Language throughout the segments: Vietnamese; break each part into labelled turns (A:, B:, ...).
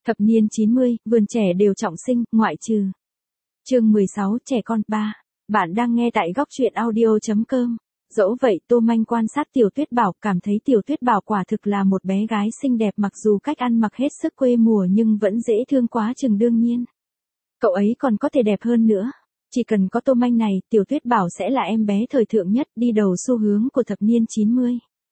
A: Thập niên 90, vườn trẻ đều trọng sinh, ngoại trừ. Chương 16, trẻ con 3. Bạn đang nghe tại góc truyện audio.com. Dẫu vậy Tô Manh quan sát Tiểu Tuyết Bảo, cảm thấy Tiểu Tuyết Bảo quả thực là một bé gái xinh đẹp, mặc dù cách ăn mặc hết sức quê mùa nhưng vẫn dễ thương quá chừng đương nhiên. Cậu ấy còn có thể đẹp hơn nữa. Chỉ cần có Tô Manh này, Tiểu Tuyết Bảo sẽ là em bé thời thượng nhất, đi đầu xu hướng của thập niên 90.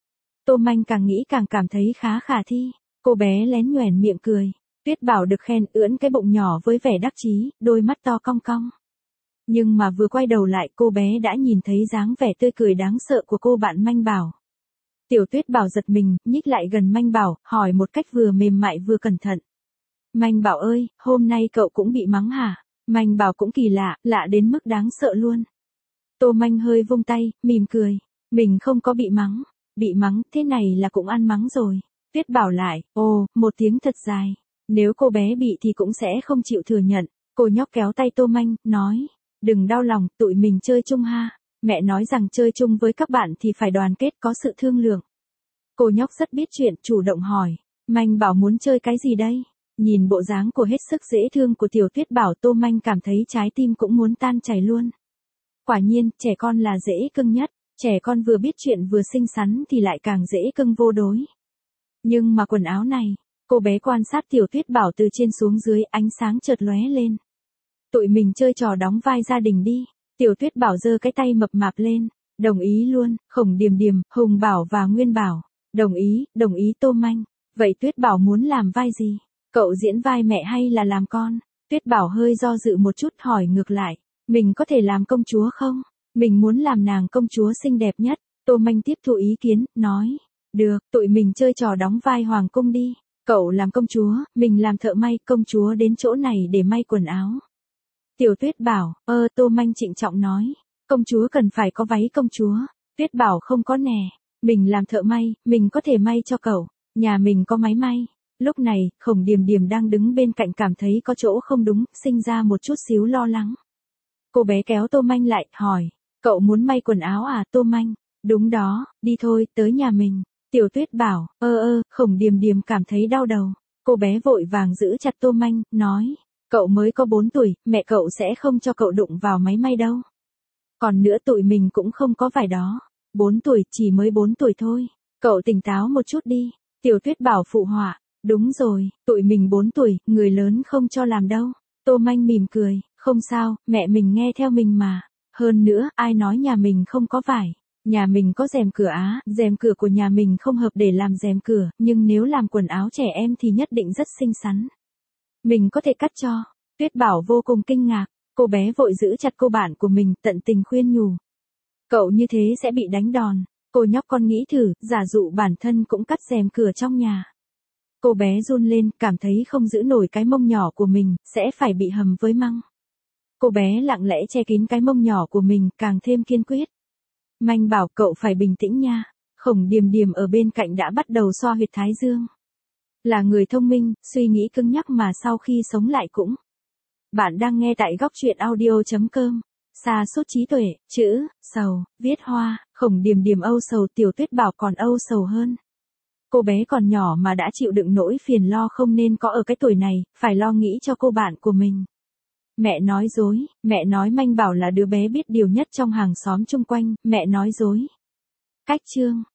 A: Tô Manh càng nghĩ càng cảm thấy khá khả thi. Cô bé lén nhoẻn miệng cười. Tuyết Bảo được khen ưỡn cái bụng nhỏ với vẻ đắc chí, đôi mắt to cong cong. Nhưng mà vừa quay đầu lại cô bé đã nhìn thấy dáng vẻ tươi cười đáng sợ của cô bạn Manh Bảo. Tiểu Tuyết Bảo giật mình, nhích lại gần Manh Bảo, hỏi một cách vừa mềm mại vừa cẩn thận. Manh Bảo ơi, hôm nay cậu cũng bị mắng hả? Manh Bảo cũng kỳ lạ, lạ đến mức đáng sợ luôn. Tô Manh hơi vung tay, mỉm cười. Mình không có bị mắng. Bị mắng, thế này là cũng ăn mắng rồi. Tuyết Bảo lại, ồ, một tiếng thật dài. Nếu cô bé bị thì cũng sẽ không chịu thừa nhận. Cô nhóc kéo tay Tô Manh, nói. Đừng đau lòng, tụi mình chơi chung ha. Mẹ nói rằng chơi chung với các bạn thì phải đoàn kết, có sự thương lượng. Cô nhóc rất biết chuyện, chủ động hỏi. Manh Bảo muốn chơi cái gì đây? Nhìn bộ dáng của hết sức dễ thương của Tiểu Tuyết Bảo, Tô Manh cảm thấy trái tim cũng muốn tan chảy luôn. Quả nhiên, trẻ con là dễ cưng nhất. Trẻ con vừa biết chuyện vừa xinh xắn thì lại càng dễ cưng vô đối. Nhưng mà quần áo này, cô bé quan sát Tiểu Tuyết Bảo từ trên xuống dưới, ánh sáng chợt lóe lên. Tụi mình chơi trò đóng vai gia đình đi. Tiểu Tuyết Bảo giơ cái tay mập mạp lên. Đồng ý luôn, Khổng Điềm Điềm, Hùng Bảo và Nguyên Bảo. Đồng ý Tô Manh. Vậy Tuyết Bảo muốn làm vai gì? Cậu diễn vai mẹ hay là làm con? Tuyết Bảo hơi do dự một chút, hỏi ngược lại. Mình có thể làm công chúa không? Mình muốn làm nàng công chúa xinh đẹp nhất. Tô Manh tiếp thu ý kiến, nói. Được, tụi mình chơi trò đóng vai hoàng cung đi. Cậu làm công chúa, mình làm thợ may, công chúa đến chỗ này để may quần áo. Tiểu Tuyết Bảo, Tô Manh trịnh trọng nói. Công chúa cần phải có váy công chúa. Tuyết Bảo không có nè. Mình làm thợ may, mình có thể may cho cậu. Nhà mình có máy may. Lúc này, Khổng Điềm Điềm đang đứng bên cạnh cảm thấy có chỗ không đúng, sinh ra một chút xíu lo lắng. Cô bé kéo Tô Manh lại, hỏi. Cậu muốn may quần áo à, Tô Manh? Đúng đó, đi thôi, tới nhà mình. Tiểu Tuyết Bảo, Khổng Điềm Điềm cảm thấy đau đầu. Cô bé vội vàng giữ chặt Tô Manh, nói. Cậu mới có 4 tuổi, mẹ cậu sẽ không cho cậu đụng vào máy may đâu. Còn nữa tụi mình cũng không có vải đó. 4 tuổi, chỉ mới 4 tuổi thôi. Cậu tỉnh táo một chút đi. Tiểu Tuyết Bảo phụ họa. Đúng rồi, tụi mình 4 tuổi, người lớn không cho làm đâu. Tô Manh mỉm cười, không sao, mẹ mình nghe theo mình mà. Hơn nữa, ai nói nhà mình không có vải. Nhà mình có rèm cửa á, rèm cửa của nhà mình không hợp để làm rèm cửa, nhưng nếu làm quần áo trẻ em thì nhất định rất xinh xắn. Mình có thể cắt cho. Tuyết Bảo vô cùng kinh ngạc, cô bé vội giữ chặt cô bạn của mình, tận tình khuyên nhủ. Cậu như thế sẽ bị đánh đòn. Cô nhóc con nghĩ thử, giả dụ bản thân cũng cắt rèm cửa trong nhà. Cô bé run lên, cảm thấy không giữ nổi cái mông nhỏ của mình, sẽ phải bị hầm với măng. Cô bé lặng lẽ che kín cái mông nhỏ của mình, càng thêm kiên quyết. Manh Bảo, cậu phải bình tĩnh nha. Khổng Điềm Điềm ở bên cạnh đã bắt đầu xoa huyệt thái dương. Là người thông minh, suy nghĩ cứng nhắc mà sau khi sống lại cũng. Bạn đang nghe tại góc truyện audio.com. Sa sút trí tuệ, chữ, sầu, viết hoa, Khổng Điềm Điềm âu sầu, Tiểu Tuyết Bảo còn âu sầu hơn. Cô bé còn nhỏ mà đã chịu đựng nỗi phiền lo không nên có ở cái tuổi này, phải lo nghĩ cho cô bạn của mình. Mẹ nói dối, mẹ nói Manh Bảo là đứa bé biết điều nhất trong hàng xóm chung quanh, mẹ nói dối. Cách chương.